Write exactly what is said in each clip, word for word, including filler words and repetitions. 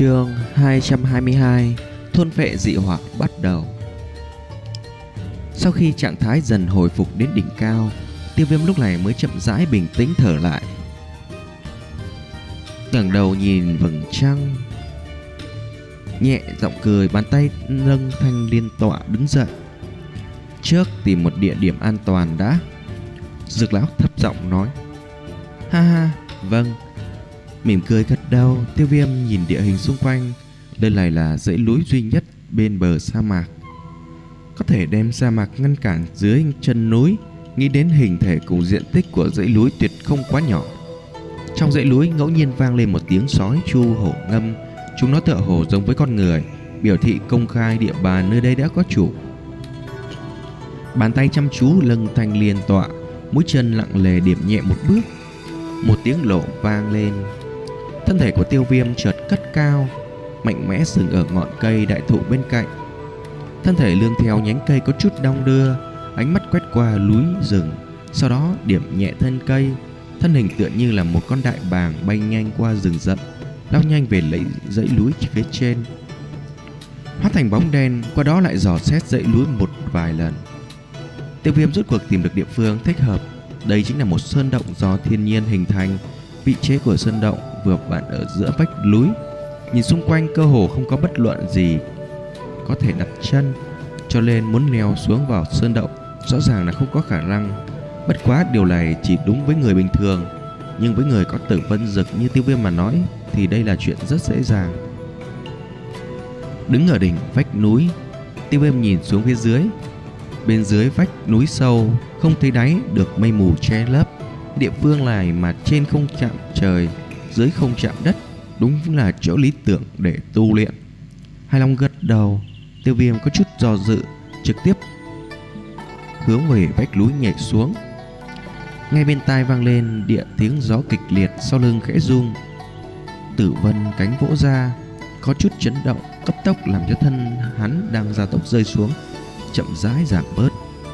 Chương hai trăm hai mươi hai. Thôn phệ dị hỏa bắt đầu. Sau khi trạng thái dần hồi phục đến đỉnh cao, Tiêu Viêm lúc này mới chậm rãi bình tĩnh thở lại. ngẩng đầu nhìn vầng trăng, nhẹ giọng cười, bàn tay nâng thanh liên tọa đứng dậy. Trước tìm một địa điểm an toàn đã. Dược lão thấp giọng nói. Ha ha, vâng. Mỉm cười gật đầu, Tiêu Viêm nhìn địa hình xung quanh. Đây này là dãy núi duy nhất bên bờ sa mạc, có thể đem sa mạc ngăn cản dưới chân núi. Nghĩ đến hình thể cùng diện tích của dãy núi tuyệt không quá nhỏ. Trong dãy núi ngẫu nhiên vang lên một tiếng sói chu hổ ngâm. Chúng nó tựa hồ giống với con người, biểu thị công khai địa bàn nơi đây đã có chủ. Bàn tay chăm chú lưng thanh liên tọa, mũi chân lặng lề điểm nhẹ một bước. Một tiếng lộ vang lên. Thân thể của Tiêu Viêm chợt cất cao, mạnh mẽ dừng ở ngọn cây đại thụ bên cạnh. Thân thể lương theo nhánh cây có chút đong đưa, ánh mắt quét qua núi rừng, sau đó điểm nhẹ thân cây. Thân hình tựa như là một con đại bàng bay nhanh qua rừng rậm, lao nhanh về lấy dãy núi phía trên, hóa thành bóng đen, qua đó lại dò xét dãy núi một vài lần. Tiêu Viêm rốt cuộc tìm được địa phương thích hợp. Đây chính là một sơn động do thiên nhiên hình thành. Vị trí của sơn động vừa vặn ở giữa vách núi. Nhìn xung quanh cơ hồ không có bất luận gì có thể đặt chân, cho nên muốn leo xuống vào sơn động rõ ràng là không có khả năng. Bất quá điều này chỉ đúng với người bình thường, nhưng với người có tử vân dực như Tiêu Viêm mà nói thì đây là chuyện rất dễ dàng. Đứng ở đỉnh vách núi, Tiêu Viêm nhìn xuống phía dưới. Bên dưới vách núi sâu không thấy đáy, được mây mù che lấp. Địa phương này mà trên không chạm trời, dưới không chạm đất, đúng là chỗ lý tưởng để tu luyện. Hài lòng gật đầu, Tiêu Viêm có chút do dự, trực tiếp hướng về vách núi nhảy xuống. Ngay bên tai vang lên địa tiếng gió kịch liệt, sau lưng khẽ rung. Tử vân cánh vỗ ra, có chút chấn động, cấp tốc làm cho thân hắn đang gia tốc rơi xuống chậm rãi giảm bớt.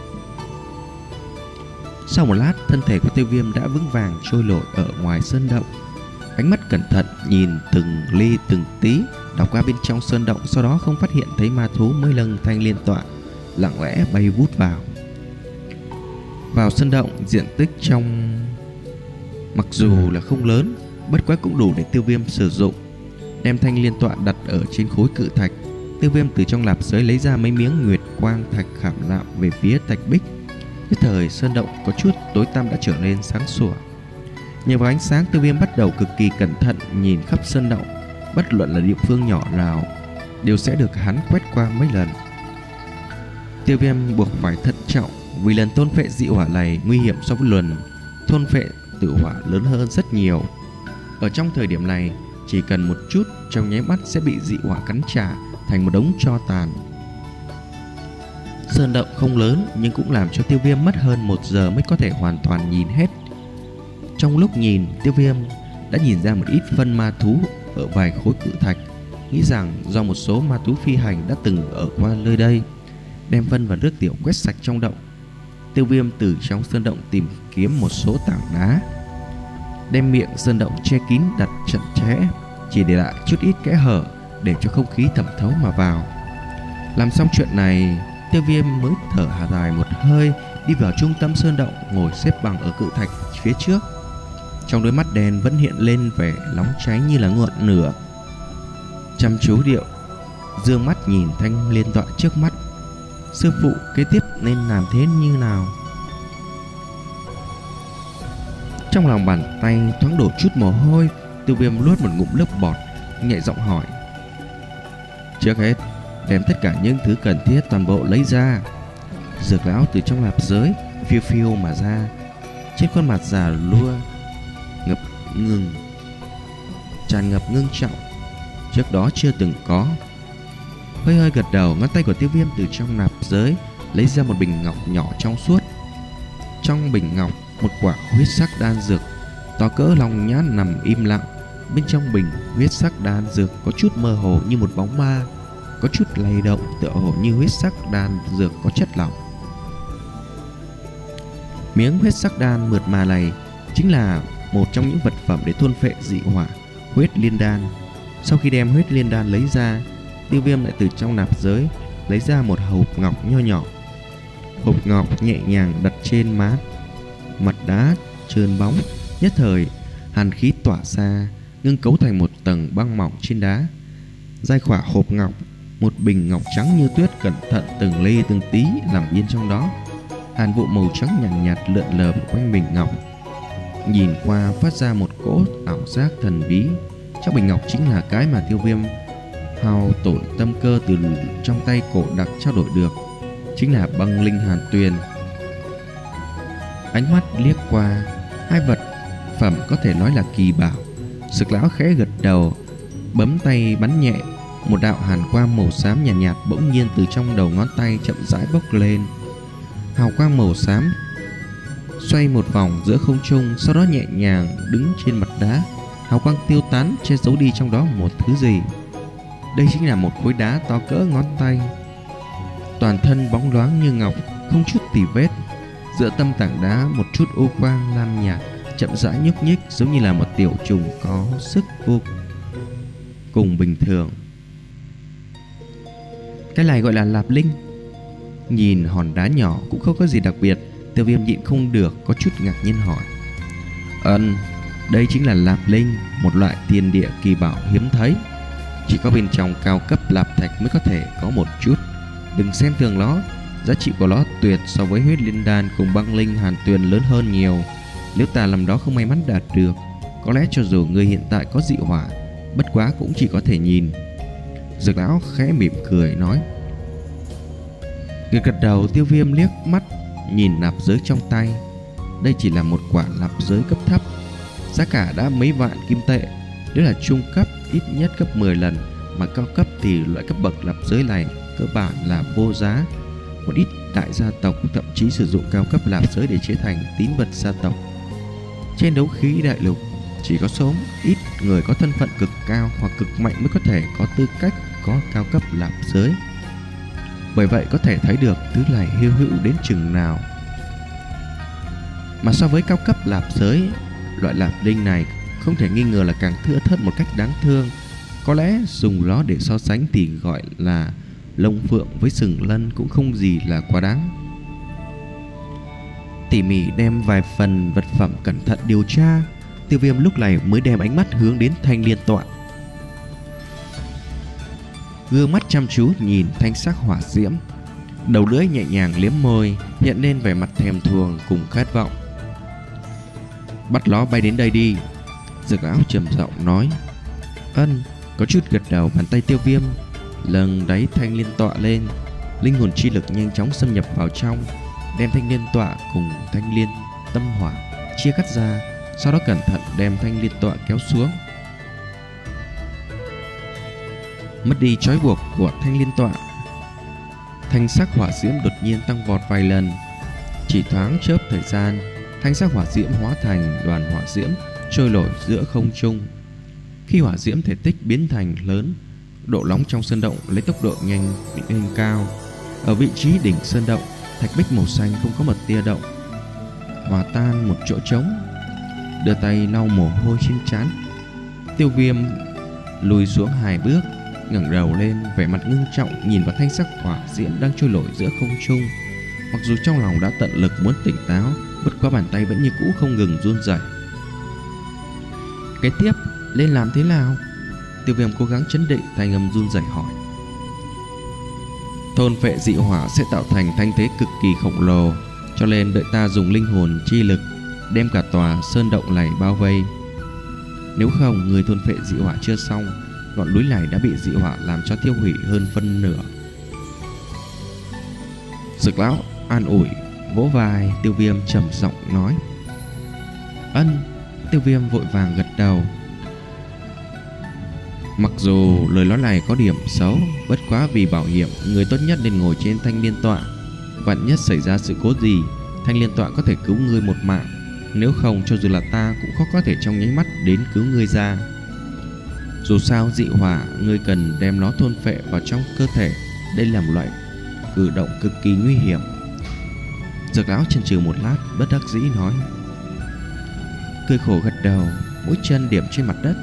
Sau một lát, thân thể của Tiêu Viêm đã vững vàng trôi nổi ở ngoài sơn động. Ánh mắt cẩn thận nhìn từng ly từng tí, đảo qua bên trong sơn động, sau đó không phát hiện thấy ma thú mới lâng thanh liên tọa, lặng lẽ bay vút vào. Vào sơn động, diện tích trong mặc dù là không lớn, bất quá cũng đủ để Tiêu Viêm sử dụng. Đem thanh liên tọa đặt ở trên khối cự thạch, Tiêu Viêm từ trong lạp giới lấy ra mấy miếng nguyệt quang thạch khảm nạm về phía thạch bích. Nhất thời sơn động có chút tối tăm đã trở nên sáng sủa. Nhờ vào ánh sáng, Tiêu Viêm bắt đầu cực kỳ cẩn thận nhìn khắp sơn động. Bất luận là địa phương nhỏ nào đều sẽ được hắn quét qua mấy lần. Tiêu Viêm buộc phải thận trọng, vì lần thôn phệ dị hỏa này nguy hiểm so với lần thôn phệ tử hỏa lớn hơn rất nhiều. Ở trong thời điểm này, chỉ cần một chút trong nháy mắt sẽ bị dị hỏa cắn trả thành một đống tro tàn. Sơn động không lớn nhưng cũng làm cho Tiêu Viêm mất hơn một giờ mới có thể hoàn toàn nhìn hết. Trong lúc nhìn, Tiêu Viêm đã nhìn ra một ít phân ma thú ở vài khối cự thạch, nghĩ rằng do một số ma thú phi hành đã từng ở qua nơi đây. Đem phân và nước tiểu quét sạch trong động, Tiêu Viêm từ trong sơn động tìm kiếm một số tảng đá, đem miệng sơn động che kín đặt chặt chẽ, chỉ để lại chút ít kẽ hở để cho không khí thẩm thấu mà vào. Làm xong chuyện này, Tiêu Viêm mới thở hà dài một hơi, đi vào trung tâm sơn động, ngồi xếp bằng ở cự thạch phía trước. Trong đôi mắt đen vẫn hiện lên vẻ nóng cháy như là ngọn lửa. Chăm chú điệu, dương mắt nhìn thanh liên tọa trước mắt. Sư phụ kế tiếp nên làm thế như nào? Trong lòng bàn tay thoáng đổ chút mồ hôi, Tiêu Viêm nuốt một ngụm nước bọt, nhẹ giọng hỏi. Trước hết, đem tất cả những thứ cần thiết toàn bộ lấy ra. Dược lão từ trong lạp giới phiêu phiêu mà ra, trên khuôn mặt già lua ngập ngừng, tràn ngập ngưng trọng, trước đó chưa từng có. Hơi hơi gật đầu, ngón tay của Tiêu Viêm từ trong nạp giới lấy ra một bình ngọc nhỏ trong suốt. Trong bình ngọc, một quả huyết sắc đan dược to cỡ lòng nhãn nằm im lặng. Bên trong bình huyết sắc đan dược có chút mơ hồ như một bóng ma, có chút lay động tựa hồ như huyết sắc đan dược có chất lỏng. Miếng huyết sắc đan mượt mà này chính là một trong những vật phẩm để thôn phệ dị hỏa, huyết liên đan. Sau khi đem huyết liên đan lấy ra, Tiêu Viêm lại từ trong nạp giới lấy ra một hộp ngọc nho nhỏ. Hộp ngọc nhẹ nhàng đặt trên má mặt đá trơn bóng, nhất thời hàn khí tỏa ra, ngưng cấu thành một tầng băng mỏng trên đá. Giai khỏa hộp ngọc, một bình ngọc trắng như tuyết cẩn thận từng ly từng tí nằm yên trong đó. Hàn vụ màu trắng nhàn nhạt, nhạt lượn lờ quanh bình ngọc, nhìn qua phát ra một cỗ ảo giác thần bí. Chắc bình ngọc chính là cái mà Tiêu Viêm hao tổn tâm cơ từ trong tay cổ đặc trao đổi được, chính là băng linh hàn tuyền. Ánh mắt liếc qua hai vật phẩm có thể nói là kỳ bảo, Sực lão khẽ gật đầu, bấm tay bắn nhẹ, một đạo hàn quang màu xám nhàn nhạt, nhạt bỗng nhiên từ trong đầu ngón tay chậm rãi bốc lên. Hào quang màu xám xoay một vòng giữa không trung, sau đó nhẹ nhàng đứng trên mặt đá. Hào quang tiêu tán, che giấu đi trong đó một thứ gì. Đây chính là một khối đá to cỡ ngón tay, toàn thân bóng loáng như ngọc, không chút tì vết. Giữa tâm tảng đá một chút u quang lam nhạt chậm rãi nhúc nhích, giống như là một tiểu trùng có sức vô cùng bình thường. Cái này gọi là lạp linh. Nhìn hòn đá nhỏ cũng không có gì đặc biệt, Tiêu Viêm nhịn không được có chút ngạc nhiên hỏi: Ừm, đây chính là lạp linh, một loại thiên địa kỳ bảo hiếm thấy, chỉ có bên trong cao cấp lạp thạch mới có thể có một chút. Đừng xem thường nó, giá trị của nó tuyệt so với huyết linh đan cùng băng linh hàn tuyền lớn hơn nhiều. Nếu ta làm đó không may mắn đạt được, có lẽ cho dù người hiện tại có dị hỏa, bất quá cũng chỉ có thể nhìn. Dược lão khẽ mỉm cười nói. Gật gật đầu, Tiêu Viêm liếc mắt nhìn nạp giới trong tay. Đây chỉ là một quả nạp giới cấp thấp, giá cả đã mấy vạn kim tệ. Nếu là trung cấp ít nhất gấp mười lần, mà cao cấp thì loại cấp bậc nạp giới này cơ bản là vô giá. Một ít đại gia tộc thậm chí sử dụng cao cấp nạp giới để chế thành tín vật gia tộc. Trên đấu khí đại lục, chỉ có số ít người có thân phận cực cao hoặc cực mạnh mới có thể có tư cách có cao cấp nạp giới. Bởi vậy có thể thấy được thứ này hy hữu đến chừng nào. Mà so với cao cấp nạp giới, loại nạp linh này không thể nghi ngờ là càng thưa thớt một cách đáng thương. Có lẽ dùng nó để so sánh thì gọi là lông phượng với sừng lân cũng không gì là quá đáng. Tỉ mỉ đem vài phần vật phẩm cẩn thận điều tra, Tiêu Viêm lúc này mới đem ánh mắt hướng đến thanh liên tọa. Gương mắt chăm chú nhìn thanh sắc hỏa diễm, đầu lưỡi nhẹ nhàng liếm môi, hiện lên vẻ mặt thèm thuồng cùng khát vọng. Bắt nó bay đến đây đi, Dược lão trầm giọng nói. Ân, có chút gật đầu. Bàn tay Tiêu Viêm lần đáy thanh liên tọa lên, linh hồn chi lực nhanh chóng xâm nhập vào trong, đem thanh liên tọa cùng thanh liên tâm hỏa chia cắt ra, sau đó cẩn thận đem thanh liên tọa kéo xuống. Mất đi trói buộc của thanh liên tọa, thanh sắc hỏa diễm đột nhiên tăng vọt vài lần. Chỉ thoáng chớp thời gian, thanh sắc hỏa diễm hóa thành đoàn hỏa diễm trôi nổi giữa không trung. Khi hỏa diễm thể tích biến thành lớn, độ nóng trong sơn động lấy tốc độ nhanh lên cao. Ở vị trí đỉnh sơn động, thạch bích màu xanh không có một tia động, hòa tan một chỗ trống. Đưa tay lau mồ hôi trên trán, Tiêu Viêm lùi xuống hai bước, ngẩng đầu lên, vẻ mặt ngưng trọng nhìn vào thanh sắc hỏa diễm đang trôi nổi giữa không trung. Mặc dù trong lòng đã tận lực muốn tỉnh táo, bất quá bàn tay vẫn như cũ không ngừng run rẩy. Kế tiếp nên làm thế nào? Tiêu Viêm cố gắng trấn định, tay ngầm run rẩy hỏi. Thôn phệ dị hỏa sẽ tạo thành thanh thế cực kỳ khổng lồ, cho nên đợi ta dùng linh hồn chi lực đem cả tòa sơn động này bao vây. Nếu không, người thôn phệ dị hỏa chưa xong, ngọn núi này đã bị dị hỏa làm cho tiêu hủy hơn phân nửa. Dược lão an ủi, vỗ vai Tiêu Viêm trầm giọng nói. Ân. Tiêu Viêm vội vàng gật đầu. Mặc dù lời nói này có điểm xấu, bất quá vì bảo hiểm, người tốt nhất nên ngồi trên thanh liên tọa. Vạn nhất xảy ra sự cố gì, thanh liên tọa có thể cứu ngươi một mạng. Nếu không, cho dù là ta cũng khó có thể trong nháy mắt đến cứu ngươi ra. Dù sao dị hỏa, ngươi cần đem nó thôn phệ vào trong cơ thể. Đây là một loại cử động cực kỳ nguy hiểm. Dược lão chần chừ một lát, bất đắc dĩ nói. Cười khổ gật đầu, mũi chân điểm trên mặt đất,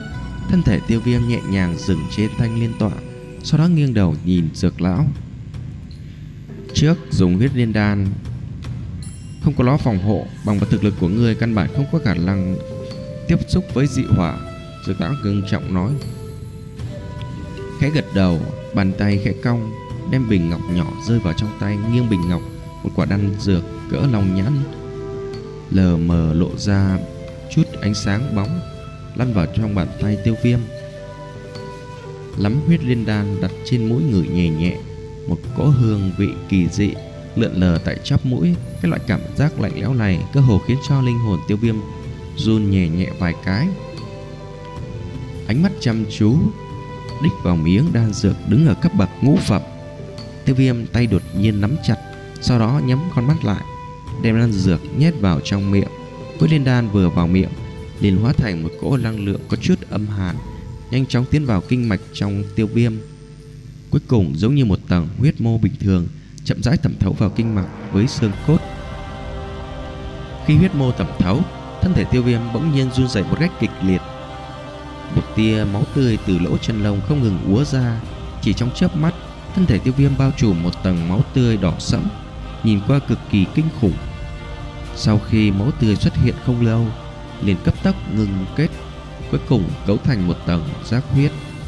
Thân thể Tiêu Viêm nhẹ nhàng dừng trên thanh liên tọa, sau đó nghiêng đầu nhìn Dược lão. Trước dùng huyết liên đan, không có nó phòng hộ, bằng vào thực lực của ngươi căn bản không có khả năng tiếp xúc với dị hỏa. Dược lão ngưng trọng nói. Khẽ gật đầu, bàn tay khẽ cong, đem bình ngọc nhỏ rơi vào trong tay. Nghiêng bình ngọc, một quả đan dược cỡ lòng nhãn lờ mờ lộ ra chút ánh sáng bóng, lăn vào trong bàn tay Tiêu Viêm. Lắm huyết liên đan đặt trên mũi ngửi nhẹ nhẹ, một cỗ hương vị kỳ dị lượn lờ tại chóp mũi. Cái loại cảm giác lạnh lẽo này cơ hồ khiến cho linh hồn Tiêu Viêm run nhẹ nhẹ vài cái. Ánh mắt chăm chú đích vào miếng đan dược đứng ở cấp bậc ngũ phẩm. Tiêu Viêm tay đột nhiên nắm chặt, sau đó nhắm con mắt lại, đem đan dược nhét vào trong miệng. Huyết liên đan vừa vào miệng liền hóa thành một cỗ năng lượng có chút âm hàn, nhanh chóng tiến vào kinh mạch trong Tiêu Viêm. Cuối cùng giống như một tầng huyết mô bình thường, chậm rãi thẩm thấu vào kinh mạch với xương cốt. Khi huyết mô thẩm thấu, thân thể Tiêu Viêm bỗng nhiên run rẩy một cách kịch liệt. Một tia máu tươi từ lỗ chân lông không ngừng úa ra. Chỉ trong chớp mắt, thân thể Tiêu Viêm bao trùm một tầng máu tươi đỏ sẫm, nhìn qua cực kỳ kinh khủng. Sau khi máu tươi xuất hiện không lâu, liền cấp tốc ngừng kết, cuối cùng cấu thành một tầng giác huyết.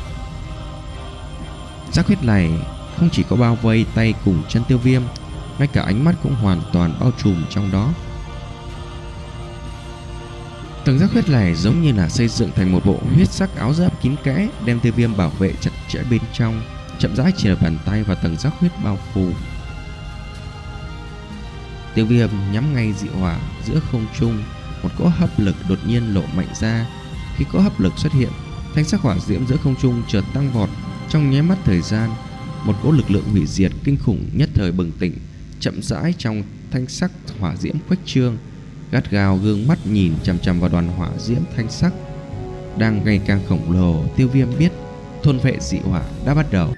Giác huyết này không chỉ có bao vây tay cùng chân Tiêu Viêm, ngay cả ánh mắt cũng hoàn toàn bao trùm trong đó. Tầng giác huyết này giống như là xây dựng thành một bộ huyết sắc áo giáp kín kẽ, đem Tiêu Viêm bảo vệ chặt chẽ bên trong, chậm rãi chìa bàn tay vào tầng giác huyết bao phủ. Tiêu Viêm nhắm ngay dị hỏa giữa không trung, một cỗ hấp lực đột nhiên lộ mạnh ra. Khi cỗ hấp lực xuất hiện, thanh sắc hỏa diễm giữa không trung chợt tăng vọt. Trong nháy mắt thời gian, một cỗ lực lượng hủy diệt kinh khủng nhất thời bừng tỉnh, chậm rãi trong thanh sắc hỏa diễm khuếch trương, gắt gao gương mắt nhìn chằm chằm vào đoàn hỏa diễm thanh sắc đang ngày càng khổng lồ. Tiêu Viêm biết thôn vệ dị hỏa đã bắt đầu.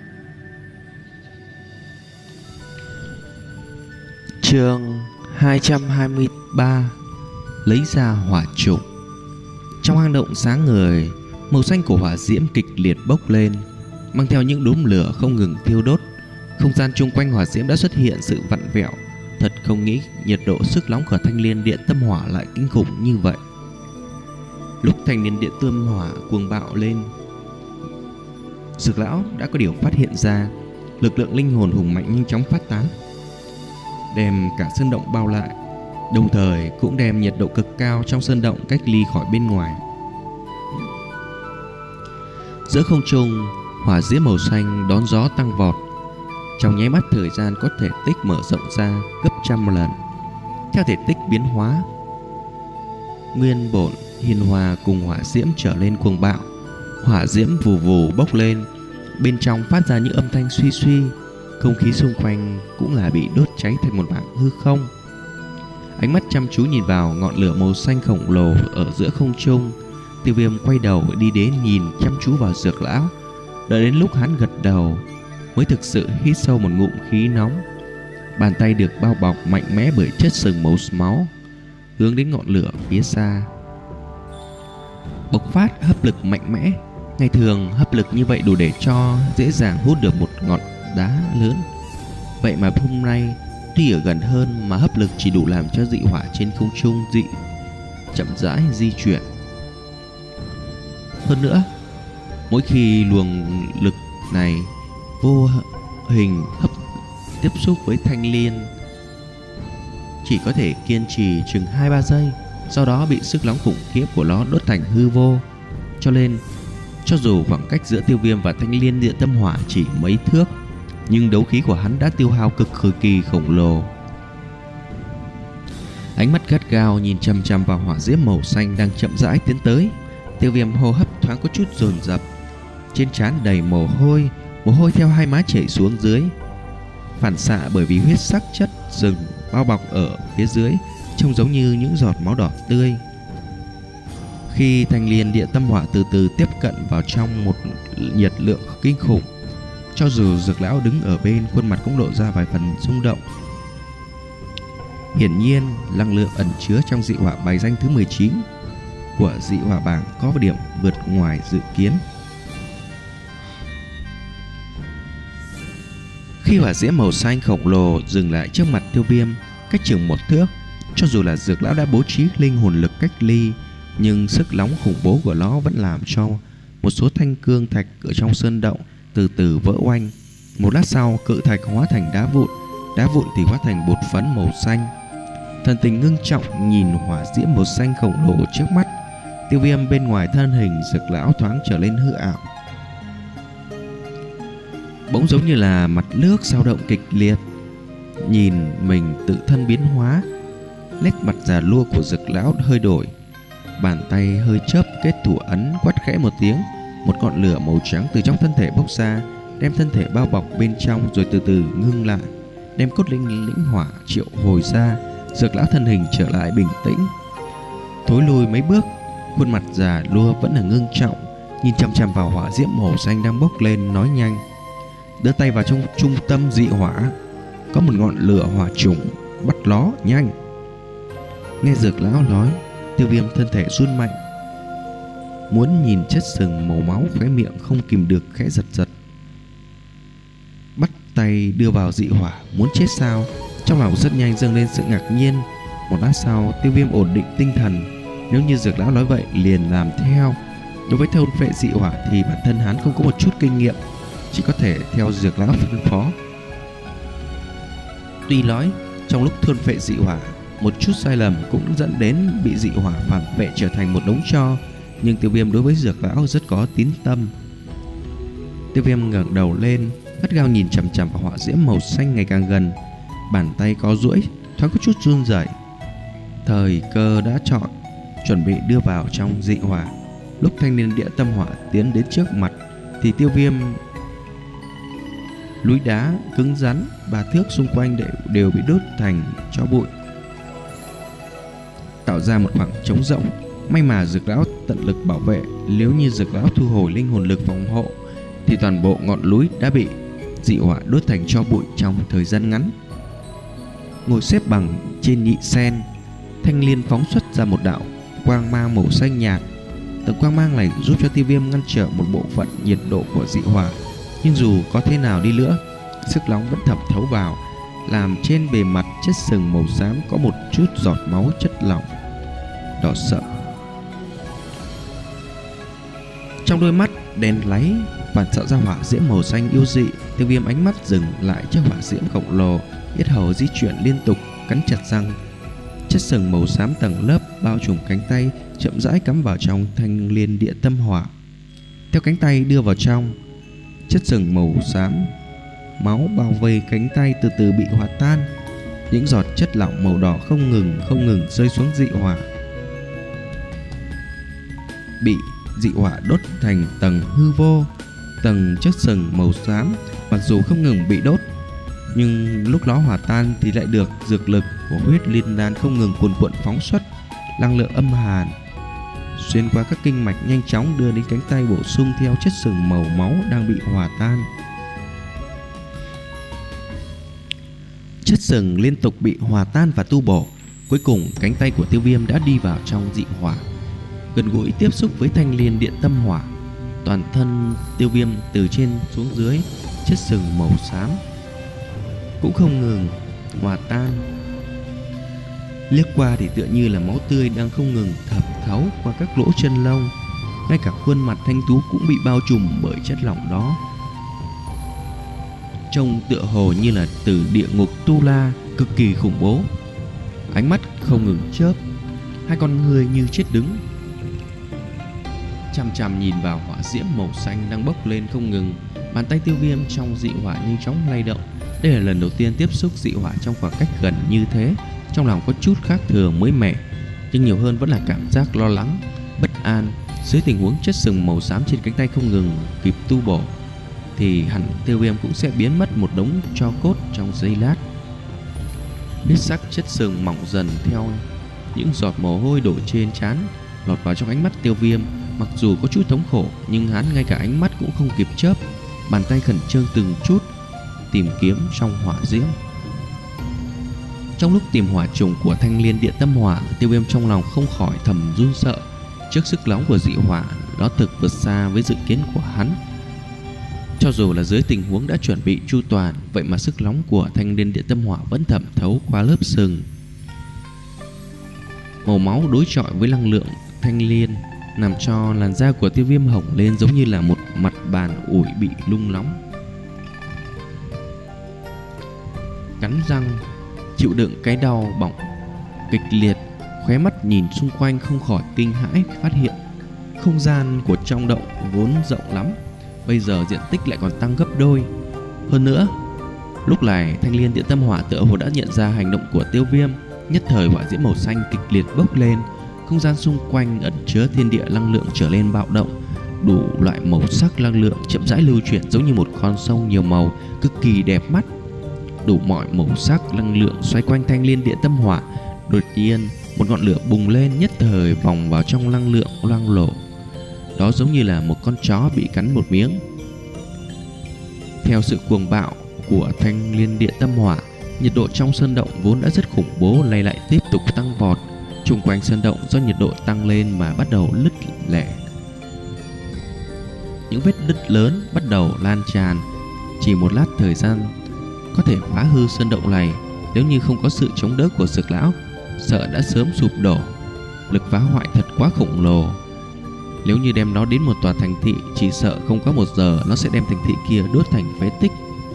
Chương hai trăm hai mươi ba: Lấy ra hỏa trùng. Trong hang động sáng ngời, màu xanh của hỏa diễm kịch liệt bốc lên, mang theo những đốm lửa không ngừng thiêu đốt. Không gian chung quanh hỏa diễm đã xuất hiện sự vặn vẹo. Thật không nghĩ nhiệt độ sức nóng của thanh liên điện tâm hỏa lại kinh khủng như vậy. Lúc thanh liên điện tâm hỏa cuồng bạo lên, Dược lão đã có điều phát hiện ra. Lực lượng linh hồn hùng mạnh nhanh chóng phát tán, đem cả sơn động bao lại, đồng thời cũng đem nhiệt độ cực cao trong sơn động cách ly khỏi bên ngoài. Giữa không trung, hỏa diễm màu xanh đón gió tăng vọt. Trong nháy mắt thời gian có thể tích mở rộng ra gấp trăm lần. Theo thể tích biến hóa, nguyên bổn hiền hòa cùng hỏa diễm trở lên cuồng bạo. Hỏa diễm vù vù bốc lên, bên trong phát ra những âm thanh suy suy. Không khí xung quanh cũng là bị đốt cháy thành một mảng hư không. Ánh mắt chăm chú nhìn vào ngọn lửa màu xanh khổng lồ ở giữa không trung, Tiêu Viêm quay đầu đi đến nhìn chăm chú vào Dược lão. Đợi đến lúc hắn gật đầu mới thực sự hít sâu một ngụm khí nóng. Bàn tay được bao bọc mạnh mẽ bởi chất sừng màu máu, hướng đến ngọn lửa phía xa, bộc phát hấp lực mạnh mẽ. Ngày thường hấp lực như vậy đủ để cho dễ dàng hút được một ngọn đá lớn, vậy mà hôm nay tuy ở gần hơn mà hấp lực chỉ đủ làm cho dị hỏa trên không trung dị chậm rãi di chuyển. Hơn nữa, mỗi khi luồng lực này vô hình hấp tiếp xúc với thanh liên, chỉ có thể kiên trì chừng hai ba giây, sau đó bị sức nóng khủng khiếp của nó đốt thành hư vô. Cho nên cho dù khoảng cách giữa Tiêu Viêm và thanh liên điện tâm hỏa chỉ mấy thước, nhưng đấu khí của hắn đã tiêu hao cực kỳ khổng lồ. Ánh mắt gắt gao nhìn chằm chằm vào hỏa diễm màu xanh đang chậm rãi tiến tới. Tiêu Viêm hô hấp thoáng có chút dồn dập, trên trán đầy mồ hôi, mồ hôi theo hai má chảy xuống dưới, phản xạ bởi vì huyết sắc chất rừng bao bọc ở phía dưới trông giống như những giọt máu đỏ tươi. Khi thanh liên địa tâm hỏa từ từ tiếp cận vào trong một nhiệt lượng kinh khủng, cho dù Dược lão đứng ở bên, khuôn mặt cũng lộ ra vài phần rung động. Hiển nhiên, năng lượng ẩn chứa trong dị hỏa bài danh thứ mười chín của dị hỏa bảng có điểm vượt ngoài dự kiến. Khi hỏa diễm màu xanh khổng lồ dừng lại trước mặt Tiêu Viêm, cách chừng một thước, cho dù là Dược lão đã bố trí linh hồn lực cách ly, nhưng sức nóng khủng bố của nó vẫn làm cho một số thanh cương thạch ở trong sơn động từ từ vỡ oanh. Một lát sau, cự thạch hóa thành đá vụn, đá vụn thì hóa thành bột phấn màu xanh. Thần tình ngưng trọng nhìn hỏa diễm màu xanh khổng lồ trước mắt, Tiêu Viêm bên ngoài thân hình Dược lão thoáng trở lên hư ảo, bỗng giống như là mặt nước dao động kịch liệt. Nhìn mình tự thân biến hóa, nét mặt già nua của Dược lão hơi đổi, bàn tay hơi chớp kết thủ ấn, quát khẽ một tiếng, một ngọn lửa màu trắng từ trong thân thể bốc ra, đem thân thể bao bọc bên trong rồi từ từ ngưng lại, đem cốt linh lĩnh hỏa triệu hồi ra. Dược lão thân hình trở lại bình tĩnh, thối lùi mấy bước, khuôn mặt già nua vẫn là ngưng trọng, nhìn chằm chằm vào hỏa diễm màu xanh đang bốc lên, nói nhanh: đưa tay vào trong trung tâm dị hỏa, có một ngọn lửa hỏa trùng, bắt nó nhanh. Nghe Dược lão nói, Tiêu Viêm thân thể run mạnh, muốn nhìn chất sừng màu máu, khóe miệng không kìm được khẽ giật giật. Bắt tay đưa vào dị hỏa, muốn chết sao? Trong lòng rất nhanh dâng lên sự ngạc nhiên. Một lát sau, Tiêu Viêm ổn định tinh thần, nếu như Dược lão nói vậy liền làm theo. Đối với thôn phệ dị hỏa thì bản thân hắn không có một chút kinh nghiệm, chỉ có thể theo Dược lão phân phó. Tuy nói trong lúc thôn phệ dị hỏa, một chút sai lầm cũng dẫn đến bị dị hỏa phản vệ trở thành một đống tro, nhưng Tiêu Viêm đối với Dược lão rất có tín tâm. Tiêu Viêm ngẩng đầu lên, gắt gao nhìn chằm chằm vào hỏa diễm màu xanh ngày càng gần, bàn tay có duỗi, thoáng có chút run rẩy. Thời cơ đã chọn, chuẩn bị đưa vào trong dị hỏa. Lúc thanh niên địa tâm hỏa tiến đến trước mặt thì Tiêu Viêm núi đá cứng rắn ba thước xung quanh đều, đều bị đốt thành tro bụi, tạo ra một khoảng trống rỗng. May mà Dược lão tận lực bảo vệ, nếu như Dược lão thu hồi linh hồn lực phòng hộ thì toàn bộ ngọn núi đã bị dị hỏa đốt thành tro bụi trong thời gian ngắn. Ngồi xếp bằng trên nhị sen, Thanh Liên phóng xuất ra một đạo quang mang màu xanh nhạt. Tầng quang mang này giúp cho Tiêu Viêm ngăn trở một bộ phận nhiệt độ của dị hỏa, nhưng dù có thế nào đi nữa, sức nóng vẫn thẩm thấu vào, làm trên bề mặt chất sừng màu xám có một chút giọt máu chất lỏng đỏ sậm. Trong đôi mắt đen láy phản xạ ra hỏa diễm màu xanh yêu dị. Tiêu Viêm ánh mắt dừng lại trước hỏa diễm khổng lồ, yết hầu di chuyển liên tục, cắn chặt răng. Chất sừng màu xám tầng lớp bao trùm cánh tay, chậm rãi cắm vào trong thanh liên địa tâm hỏa. Theo cánh tay đưa vào trong, chất sừng màu xám máu bao vây cánh tay từ từ bị hòa tan. Những giọt chất lỏng màu đỏ không ngừng không ngừng rơi xuống dị hỏa, bị dị hỏa đốt thành tầng hư vô. Tầng chất sừng màu xám mặc dù không ngừng bị đốt, nhưng lúc nó hòa tan thì lại được dược lực của huyết liên đan không ngừng cuồn cuộn phóng xuất, năng lượng âm hàn xuyên qua các kinh mạch nhanh chóng đưa đến cánh tay bổ sung theo chất sừng màu máu đang bị hòa tan. Chất sừng liên tục bị hòa tan và tu bổ, cuối cùng cánh tay của Tiêu Viêm đã đi vào trong dị hỏa, gần gũi tiếp xúc với thanh liên điện tâm hỏa. Toàn thân Tiêu Viêm từ trên xuống dưới, chất sừng màu xám cũng không ngừng hòa tan, liếc qua thì tựa như là máu tươi đang không ngừng thẩm thấu qua các lỗ chân lông. Ngay cả khuôn mặt thanh tú cũng bị bao trùm bởi chất lỏng đó, trông tựa hồ như là từ địa ngục tu la, cực kỳ khủng bố. Ánh mắt không ngừng chớp, hai con người như chết đứng, chằm chằm nhìn vào hỏa diễm màu xanh đang bốc lên không ngừng. Bàn tay Tiêu Viêm trong dị hỏa nhanh chóng lay động. Đây là lần đầu tiên tiếp xúc dị hỏa trong khoảng cách gần như thế. Trong lòng có chút khác thường mới mẻ, nhưng nhiều hơn vẫn là cảm giác lo lắng, bất an. Dưới tình huống chất sừng màu xám trên cánh tay không ngừng kịp tu bổ thì hẳn Tiêu Viêm cũng sẽ biến mất một đống tro cốt trong giây lát. Biết sắc chất sừng mỏng dần theo những giọt mồ hôi đổ trên trán lọt vào trong ánh mắt Tiêu Viêm. Mặc dù có chút thống khổ, nhưng hắn ngay cả ánh mắt cũng không kịp chớp, bàn tay khẩn trương từng chút tìm kiếm trong hỏa diễm. Trong lúc tìm hỏa trùng của thanh liên địa tâm hỏa, Tiêu Viêm trong lòng không khỏi thầm run sợ. trước sức nóng của dị hỏa đó thực vượt xa với dự kiến của hắn. Cho dù là dưới tình huống đã chuẩn bị chu toàn, vậy mà sức nóng của thanh liên địa tâm hỏa vẫn thẩm thấu qua lớp sừng. Màu máu đối chọi với năng lượng thanh liên làm cho làn da của Tiêu Viêm hồng lên giống như là một mặt bàn ủi bị nung nóng. Cắn răng chịu đựng cái đau bỏng kịch liệt, khóe mắt nhìn xung quanh không khỏi kinh hãi phát hiện không gian của trong động vốn rộng lắm, bây giờ diện tích lại còn tăng gấp đôi. Hơn nữa, lúc này thanh liên địa tâm hỏa tựa hồ đã nhận ra hành động của Tiêu Viêm, nhất thời hỏa diễm màu xanh kịch liệt bốc lên, không gian xung quanh ẩn chứa thiên địa năng lượng trở lên bạo động, đủ loại màu sắc năng lượng chậm rãi lưu chuyển giống như một con sông nhiều màu cực kỳ đẹp mắt. Đủ mọi màu sắc năng lượng xoay quanh thanh liên địa tâm hỏa. Đột nhiên một ngọn lửa bùng lên, nhất thời vòng vào trong năng lượng loang lổ. Đó giống như là một con chó bị cắn một miếng. Theo sự cuồng bạo của thanh liên địa tâm hỏa, nhiệt độ trong sơn động vốn đã rất khủng bố nay lại tiếp tục tăng vọt. Xung quanh sơn động do nhiệt độ tăng lên mà bắt đầu nứt lẻ. Những vết nứt lớn bắt đầu lan tràn. Chỉ một lát thời gian có thể phá hư sơn động này, nếu như không có sự chống đỡ của Dược lão, sợ đã sớm sụp đổ. Lực phá hoại thật quá khổng lồ. Nếu như đem nó đến một tòa thành thị, chỉ sợ không có một giờ nó sẽ đem thành thị kia đốt thành phế tích.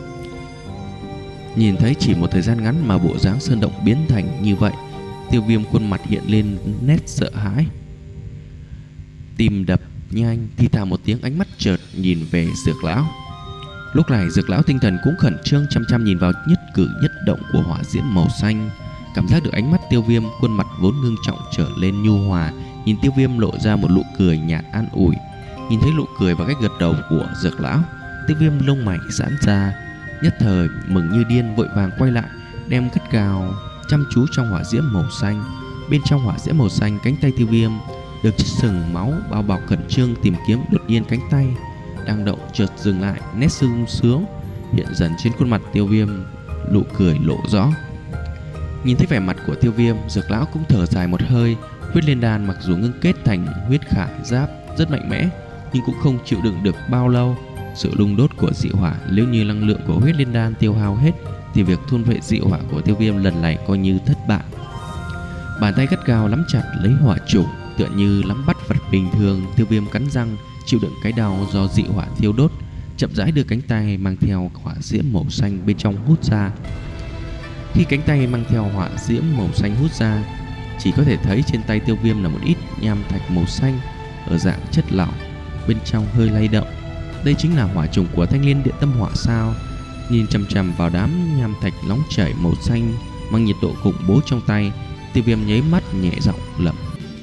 Nhìn thấy chỉ một thời gian ngắn mà bộ dáng sơn động biến thành như vậy, Tiêu Viêm khuôn mặt hiện lên nét sợ hãi, tim đập nhanh, thì thào một tiếng, ánh mắt chợt nhìn về Dược lão. Lúc này Dược lão tinh thần cũng khẩn trương chăm chăm nhìn vào nhất cử nhất động của hỏa diễm màu xanh. Cảm giác được ánh mắt Tiêu Viêm, khuôn mặt vốn ngưng trọng trở lên nhu hòa, nhìn Tiêu Viêm lộ ra một nụ cười nhạt an ủi. Nhìn thấy nụ cười và cách gật đầu của Dược lão, Tiêu Viêm lông mày giãn ra, nhất thời mừng như điên, vội vàng quay lại, đem cất cao chăm chú trong hỏa diễm màu xanh. Bên trong hỏa diễm màu xanh, cánh tay Tiêu Viêm được chiếc sừng máu bao bọc khẩn trương tìm kiếm. Đột nhiên cánh tay đang động chợt dừng lại, nét sung sướng hiện dần trên khuôn mặt Tiêu Viêm, nụ cười lộ rõ. Nhìn thấy vẻ mặt của Tiêu Viêm, Dược lão cũng thở dài một hơi. Huyết liên đan mặc dù ngưng kết thành huyết khải giáp rất mạnh mẽ, nhưng cũng không chịu đựng được bao lâu sự lung đốt của dị hỏa. Nếu như năng lượng của huyết liên đan tiêu hao hết, thì việc thôn vệ dị hỏa của Tiêu Viêm lần này coi như thất bại. Bàn tay gắt gao nắm chặt lấy hỏa chủng, tựa như nắm bắt vật bình thường. Tiêu Viêm cắn răng chịu đựng cái đau do dị hỏa thiêu đốt, chậm rãi đưa cánh tay mang theo hỏa diễm màu xanh bên trong hút ra. Khi cánh tay mang theo hỏa diễm màu xanh hút ra, chỉ có thể thấy trên tay Tiêu Viêm là một ít nham thạch màu xanh ở dạng chất lỏng, bên trong hơi lay động. Đây chính là hỏa trùng của thanh liên địa tâm hỏa sao? Nhìn chằm chằm vào đám nham thạch nóng chảy màu xanh mang nhiệt độ khủng bố trong tay, Tiêu Viêm nháy mắt nhẹ giọng lẩm.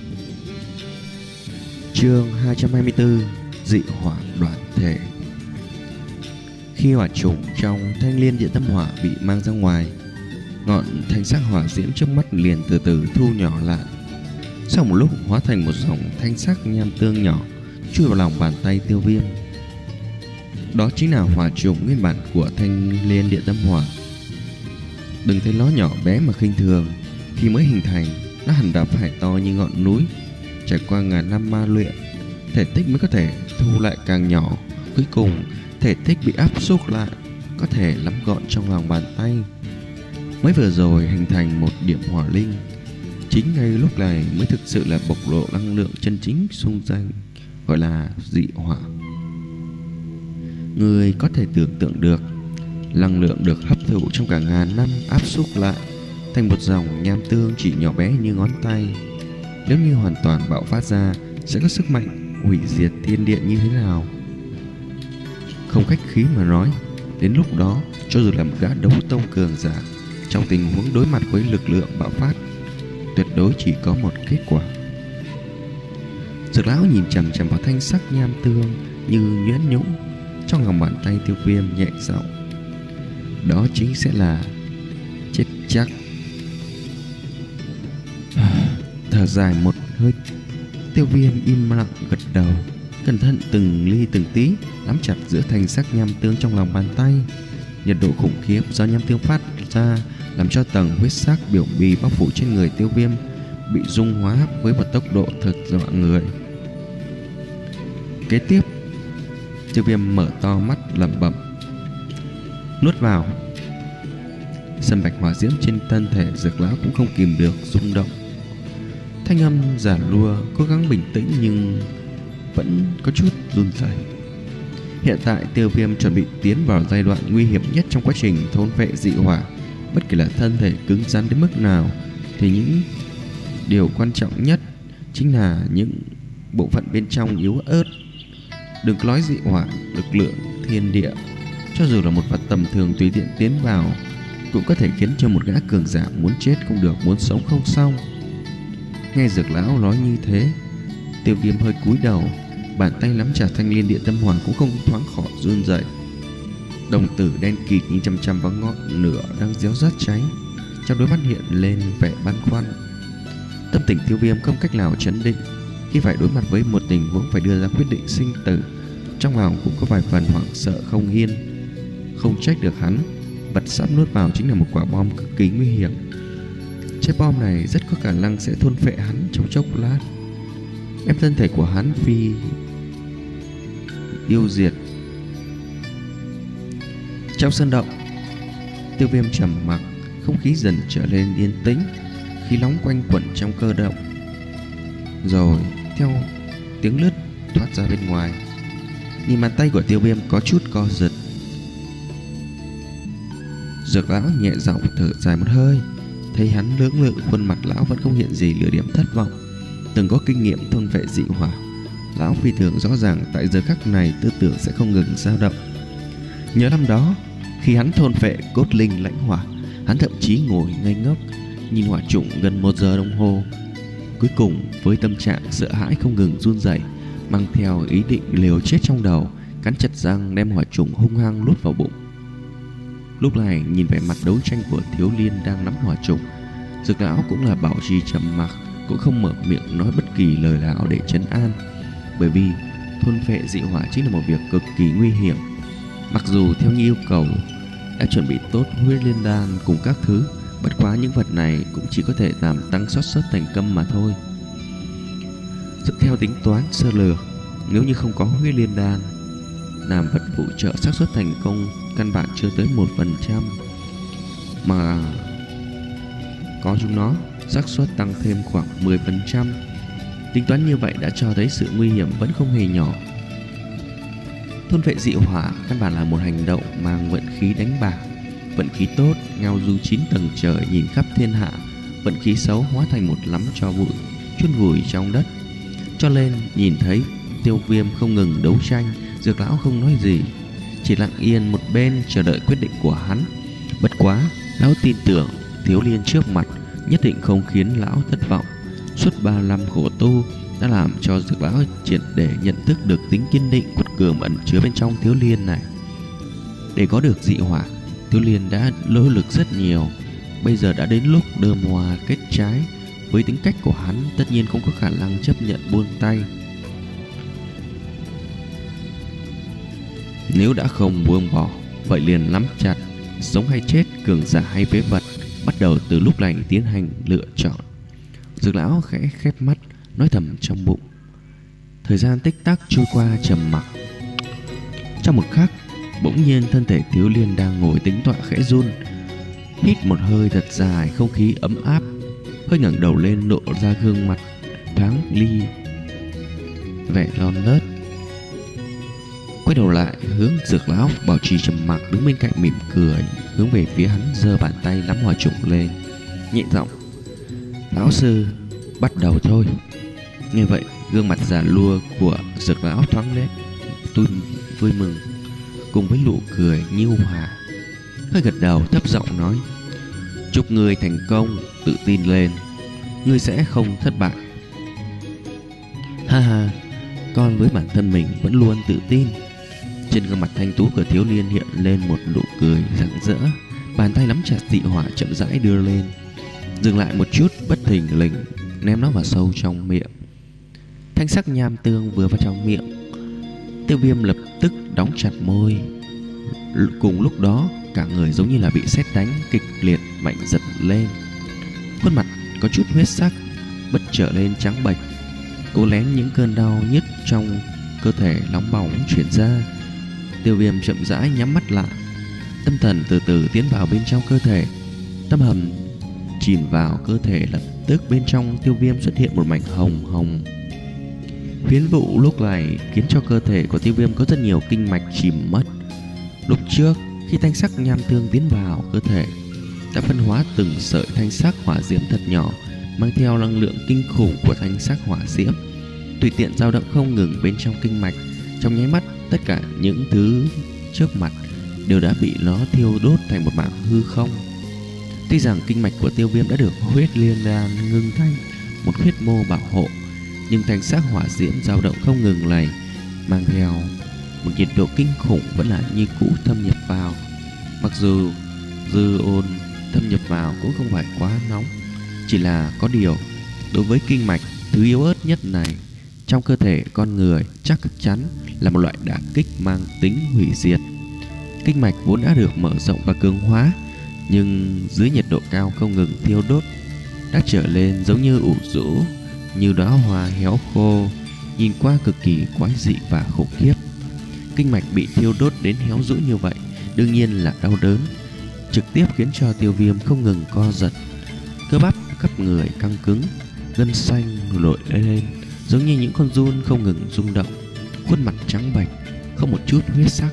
Chương hai trăm hai mươi tư: Dị hỏa đoàn thể. Khi hỏa trùng trong thanh liên địa tâm hỏa bị mang ra ngoài, ngọn thanh sắc hỏa diễm trước mắt liền từ từ thu nhỏ lại. Sau một lúc hóa thành một dòng thanh sắc nham tương nhỏ chui vào lòng bàn tay Tiêu Viêm. Đó chính là hỏa trùng nguyên bản của thanh liên địa tâm hỏa. Đừng thấy nó nhỏ bé mà khinh thường. Khi mới hình thành, nó hẳn đã phải to như ngọn núi. Trải qua ngàn năm ma luyện, thể tích mới có thể thu lại càng nhỏ. Cuối cùng thể tích bị áp suất lại, có thể nắm gọn trong lòng bàn tay. Mới vừa rồi hình thành một điểm hỏa linh. Chính ngay lúc này mới thực sự là bộc lộ năng lượng chân chính xung danh, gọi là dị hỏa. Người có thể tưởng tượng được, năng lượng được hấp thụ trong cả ngàn năm áp suất lại thành một dòng nham tương chỉ nhỏ bé như ngón tay. Nếu như hoàn toàn bạo phát ra, sẽ có sức mạnh hủy diệt thiên địa như thế nào? Không khách khí mà nói, đến lúc đó, cho dù là một gã đấu tông cường giả, trong tình huống đối mặt với lực lượng bạo phát, tuyệt đối chỉ có một kết quả. Dược lão nhìn chằm chằm vào thanh sắc nham tương như nhuyễn nhũng trong lòng bàn tay Tiêu Viêm, nhẹ giọng: đó chính sẽ là chết chắc. Thở dài một hơi, Tiêu Viêm im lặng gật đầu, cẩn thận từng ly từng tí nắm chặt giữa thanh sắc nham tương trong lòng bàn tay. Nhiệt độ khủng khiếp do nham tương phát ra làm cho tầng huyết sắc biểu bì bao phủ trên người Tiêu Viêm bị dung hóa với một tốc độ thực dọa người. Kế tiếp, Tiêu Viêm mở to mắt lẩm bẩm: nuốt vào. Sâm bạch hỏa diễm trên thân thể Dược lão cũng không kìm được rung động. Thanh âm giả lua cố gắng bình tĩnh nhưng vẫn có chút run rẩy. Hiện tại Tiêu Viêm chuẩn bị tiến vào giai đoạn nguy hiểm nhất trong quá trình thôn phệ dị hỏa. Bất kể là thân thể cứng rắn đến mức nào thì những điều quan trọng nhất chính là những bộ phận bên trong yếu ớt. Đừng có nói dị hỏa, lực lượng thiên địa, cho dù là một vật tầm thường tùy tiện tiến vào cũng có thể khiến cho một gã cường giả muốn chết không được, muốn sống không xong. Nghe Dược lão nói như thế, Tiêu Viêm hơi cúi đầu, bàn tay nắm chặt thanh liên địa tâm hỏa cũng không thoáng khỏi run rẩy. Đồng tử đen kịt nhìn chăm chăm vào ngọn lửa đang réo rắt cháy, trong đôi mắt hiện lên vẻ băn khoăn. Tâm tình Tiêu Viêm không cách nào trấn định khi phải đối mặt với một tình huống phải đưa ra quyết định sinh tử. Trong lòng cũng có vài phần hoảng sợ không yên. Không trách được hắn, vật sắp nuốt vào chính là một quả bom cực kỳ nguy hiểm. Trái bom này rất có khả năng sẽ thôn phệ hắn trong chốc lát, đem thân thể của hắn phi tiêu diệt. Trong sân động, Tiêu Viêm trầm mặc, không khí dần trở nên yên tĩnh, khí nóng quanh quẩn trong cơ động. Rồi theo tiếng lướt thoát ra bên ngoài, nhìn bàn tay của Tiêu Viêm có chút co giật. Dược lão nhẹ giọng thở dài một hơi, thấy hắn lưỡng lự, khuôn mặt lão vẫn không hiện gì nửa điểm thất vọng. Từng có kinh nghiệm thôn vệ dị hỏa, lão phi thường rõ ràng tại giờ khắc này tư tưởng sẽ không ngừng dao động. Nhớ năm đó khi hắn thôn phệ cốt linh lãnh hỏa, hắn thậm chí ngồi ngây ngốc nhìn hỏa trùng gần một giờ đồng hồ. Cuối cùng với tâm trạng sợ hãi không ngừng run rẩy, mang theo ý định liều chết trong đầu, cắn chặt răng đem hỏa trùng hung hăng nuốt vào bụng. Lúc này nhìn vẻ mặt đấu tranh của Thiếu Liên đang nắm hỏa trùng, Dược lão cũng là bảo trì trầm mặc, cũng không mở miệng nói bất kỳ lời nào để trấn an. Bởi vì thôn phệ dị hỏa chính là một việc cực kỳ nguy hiểm. Mặc dù theo như yêu cầu đã chuẩn bị tốt huyết liên đan cùng các thứ, bất quá những vật này cũng chỉ có thể làm tăng xác suất thành công mà thôi. Dựa theo tính toán sơ lược, nếu như không có huyết liên đan làm vật phụ trợ, xác suất thành công căn bản chưa tới một phần trăm, mà có chúng nó xác suất tăng thêm khoảng mười phần trăm. Tính toán như vậy đã cho thấy sự nguy hiểm vẫn không hề nhỏ. Thôn vệ dị hỏa căn bản là một hành động mang vận khí đánh bạc. Vận khí tốt ngao du chín tầng trời nhìn khắp thiên hạ, vận khí xấu hóa thành một lắm tro bụi chôn vùi trong đất. Cho nên nhìn thấy Tiêu Viêm không ngừng đấu tranh, Dược lão không nói gì, chỉ lặng yên một bên chờ đợi quyết định của hắn. Bất quá lão tin tưởng Thiếu Liên trước mặt nhất định không khiến lão thất vọng. Suốt ba năm khổ tu đã làm cho Dược lão triệt để nhận thức được tính kiên định quật cường ẩn chứa bên trong Thiếu Liên này. Để có được dị hỏa, Thiếu Liên đã nỗ lực rất nhiều. Bây giờ đã đến lúc đơm hoa kết trái. Với tính cách của hắn, tất nhiên không có khả năng chấp nhận buông tay. Nếu đã không buông bỏ, vậy liền nắm chặt. Sống hay chết, cường giả hay phế vật, bắt đầu từ lúc này tiến hành lựa chọn. Dược lão khẽ khép mắt, nói thầm trong bụng. Thời gian tích tắc trôi qua trầm mặc. Trong một khắc, bỗng nhiên thân thể Thiếu Liên đang ngồi tĩnh tọa khẽ run, hít một hơi thật dài, không khí ấm áp, hơi ngẩng đầu lên lộ ra gương mặt thoáng ly vẻ non nớt. Quay đầu lại hướng Dược lão bảo trì trầm mặc đứng bên cạnh mỉm cười, hướng về phía hắn giơ bàn tay nắm hỏa trùng lên, nhẹ giọng: Lão sư, bắt đầu thôi. Nghe vậy, gương mặt già lua của Dược lão thoáng nét tôi vui mừng cùng với nụ cười nhu hòa, hơi gật đầu thấp giọng nói: Chúc ngươi thành công, tự tin lên, ngươi sẽ không thất bại. Ha ha, con với bản thân mình vẫn luôn tự tin. Trên gương mặt thanh tú của Thiếu Liên hiện lên một nụ cười rạng rỡ, bàn tay nắm chặt dị hỏa chậm rãi đưa lên, dừng lại một chút, bất thình lình ném nó vào sâu trong miệng. Thanh sắc nham tương vừa vào trong miệng, Tiêu Viêm lập tức đóng chặt môi. Cùng lúc đó, cả người giống như là bị sét đánh kịch liệt, mạnh giật lên. Khuôn mặt có chút huyết sắc, bất trở lên trắng bệch, cố lén những cơn đau nhức trong cơ thể nóng bỏng chuyển ra. Tiêu Viêm chậm rãi nhắm mắt lại, tâm thần từ từ tiến vào bên trong cơ thể. Tâm hầm chìm vào cơ thể, lập tức bên trong Tiêu Viêm xuất hiện một mảnh hồng hồng phiến vụ, lúc này khiến cho cơ thể của Tiêu Viêm có rất nhiều kinh mạch chìm mất. Lúc trước khi thanh sắc nham tương tiến vào cơ thể đã phân hóa từng sợi thanh sắc hỏa diễm thật nhỏ, mang theo năng lượng kinh khủng của thanh sắc hỏa diễm tùy tiện dao động không ngừng bên trong kinh mạch. Trong nháy mắt, tất cả những thứ trước mặt đều đã bị nó thiêu đốt thành một mảng hư không. Tuy rằng kinh mạch của Tiêu Viêm đã được huyết liên đan ngưng thành một huyết mô bảo hộ, nhưng thanh sắc hỏa diễm dao động không ngừng này mang theo một nhiệt độ kinh khủng vẫn là như cũ thâm nhập vào. Mặc dù dư ôn thâm nhập vào cũng không phải quá nóng, chỉ là có điều đối với kinh mạch thứ yếu ớt nhất này trong cơ thể con người chắc chắn là một loại đả kích mang tính hủy diệt. Kinh mạch vốn đã được mở rộng và cường hóa, nhưng dưới nhiệt độ cao không ngừng thiêu đốt đã trở lên giống như ủ rũ, như đóa hoa héo khô, nhìn qua cực kỳ quái dị và khủng khiếp. Kinh mạch bị thiêu đốt đến héo rũ như vậy đương nhiên là đau đớn, trực tiếp khiến cho Tiêu Viêm không ngừng co giật. Cơ bắp khắp người căng cứng, gân xanh nổi lên giống như những con giun không ngừng rung động, khuôn mặt trắng bệch không một chút huyết sắc.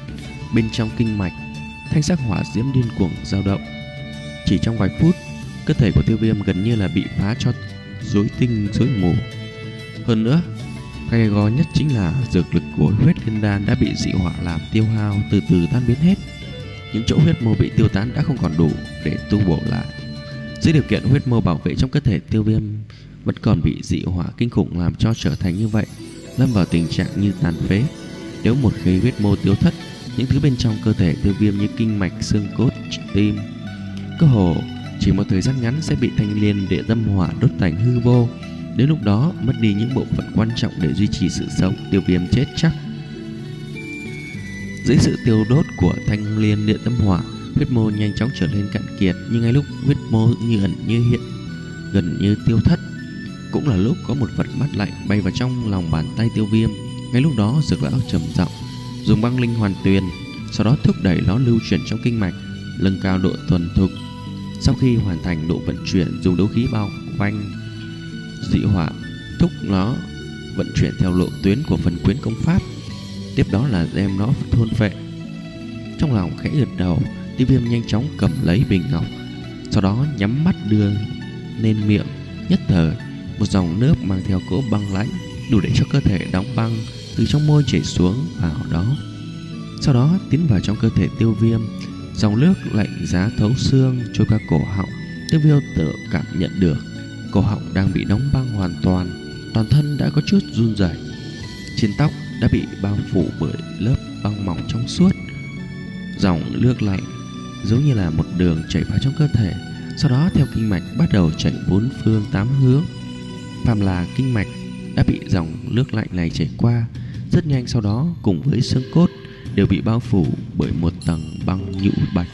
Bên trong kinh mạch, thanh sắc hỏa diễm điên cuồng dao động. Chỉ trong vài phút, cơ thể của Tiêu Viêm gần như là bị phá cho rối tinh rối mù. Hơn nữa, gay go nhất chính là dược lực của huyết liên đan đã bị dị hỏa làm tiêu hao, từ từ tan biến hết. Những chỗ huyết mô bị tiêu tán đã không còn đủ để tu bổ lại. Dưới điều kiện huyết mô bảo vệ trong cơ thể Tiêu Viêm vẫn còn bị dị hỏa kinh khủng làm cho trở thành như vậy, lâm vào tình trạng như tàn phế. Nếu một khi huyết mô tiêu thất, những thứ bên trong cơ thể Tiêu Viêm như kinh mạch, xương cốt, tim, cơ hồ chỉ một thời gian ngắn sẽ bị thanh liên địa tâm hỏa đốt thành hư vô. Đến lúc đó mất đi những bộ phận quan trọng để duy trì sự sống, Tiêu Viêm chết chắc. Dưới sự tiêu đốt của thanh liên địa tâm hỏa, huyết mô nhanh chóng trở nên cạn kiệt. Nhưng ngay lúc huyết mô như ẩn như hiện, gần như tiêu thất, cũng là lúc có một vật mát lạnh bay vào trong lòng bàn tay Tiêu Viêm. Ngay lúc đó Dược Lão trầm giọng dùng băng linh hoàn tuyền, sau đó thúc đẩy nó lưu chuyển trong kinh mạch, nâng cao độ thuần thục. Sau khi hoàn thành độ vận chuyển, dùng đấu khí bao quanh dị hỏa, thúc nó vận chuyển theo lộ tuyến của phần quyến công pháp, tiếp đó là đem nó thôn phệ. Trong lòng khẽ gật đầu, Tiêu Viêm nhanh chóng cầm lấy bình ngọc, sau đó nhắm mắt đưa lên miệng. Nhất thời, một dòng nước mang theo cỗ băng lãnh đủ để cho cơ thể đóng băng từ trong môi chảy xuống vào đó, sau đó tiến vào trong cơ thể Tiêu Viêm. Dòng nước lạnh giá thấu xương trôi qua cổ họng. Tiêu Viêm tự cảm nhận được cổ họng đang bị đóng băng hoàn toàn, toàn thân đã có chút run rẩy. Trên tóc đã bị bao phủ bởi lớp băng mỏng trong suốt. Dòng nước lạnh giống như là một đường chảy vào trong cơ thể, sau đó theo kinh mạch bắt đầu chảy bốn phương tám hướng. Phàm là kinh mạch đã bị dòng nước lạnh này chảy qua, rất nhanh sau đó cùng với xương cốt đều bị bao phủ bởi một tầng băng nhũ bạch.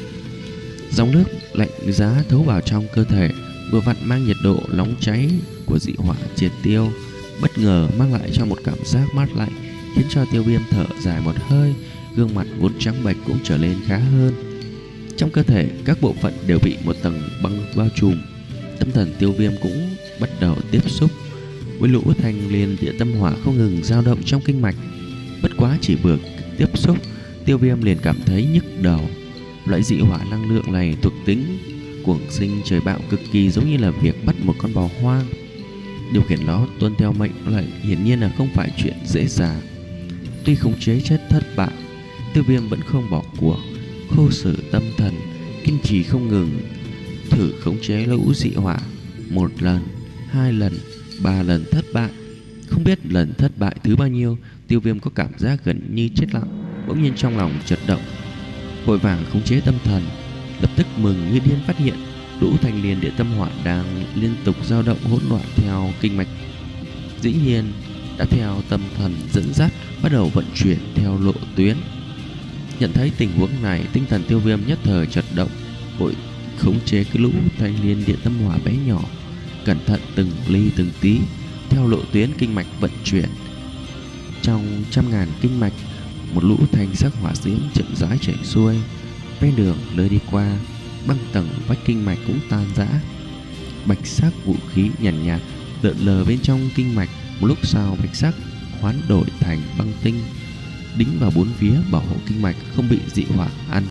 Dòng nước lạnh giá thấu vào trong cơ thể, vừa vặn mang nhiệt độ nóng cháy của dị hỏa triệt tiêu, bất ngờ mang lại cho một cảm giác mát lạnh, khiến cho Tiêu Viêm thở dài một hơi. Gương mặt vốn trắng bệch cũng trở lên khá hơn. Trong cơ thể các bộ phận đều bị một tầng băng bao trùm. Tâm thần Tiêu Viêm cũng bắt đầu tiếp xúc với lũ thanh liên địa tâm hỏa không ngừng dao động trong kinh mạch. Bất quá chỉ vừa tiếp xúc, Tiêu Viêm liền cảm thấy nhức đầu. Loại dị hỏa năng lượng này thuộc tính cuồng sinh trời bạo, cực kỳ giống như là việc bắt một con bò hoang. Điều khiển nó tuân theo mệnh lệnh hiển nhiên là không phải chuyện dễ dàng. Tuy khống chế chất thất bại, Tiêu Viêm vẫn không bỏ cuộc, khô sử tâm thần, kiên trì không ngừng thử khống chế lũ dị hỏa. Một lần, hai lần, ba lần thất bại. Không biết lần thất bại thứ bao nhiêu, Tiêu Viêm có cảm giác gần như chết lặng. Bỗng nhiên trong lòng chợt động, vội vàng khống chế tâm thần, lập tức mừng như điên phát hiện lũ thanh liên địa tâm hỏa đang liên tục dao động hỗn loạn theo kinh mạch. Dĩ nhiên đã theo tâm thần dẫn dắt bắt đầu vận chuyển theo lộ tuyến. Nhận thấy tình huống này, tinh thần Tiêu Viêm nhất thời chợt động, vội khống chế cái lũ thanh liên địa tâm hỏa bé nhỏ, cẩn thận từng ly từng tí theo lộ tuyến kinh mạch vận chuyển. Trong trăm ngàn kinh mạch, một lũ thanh sắc hỏa diễm chậm rãi chảy xuôi. Ven đường nơi đi qua, băng tầng vách kinh mạch cũng tan rã. Bạch sắc vũ khí nhàn nhạt, nhạt lượn lờ bên trong kinh mạch. Một lúc sau bạch sắc hoán đổi thành băng tinh, đính vào bốn phía bảo hộ kinh mạch không bị dị hỏa ăn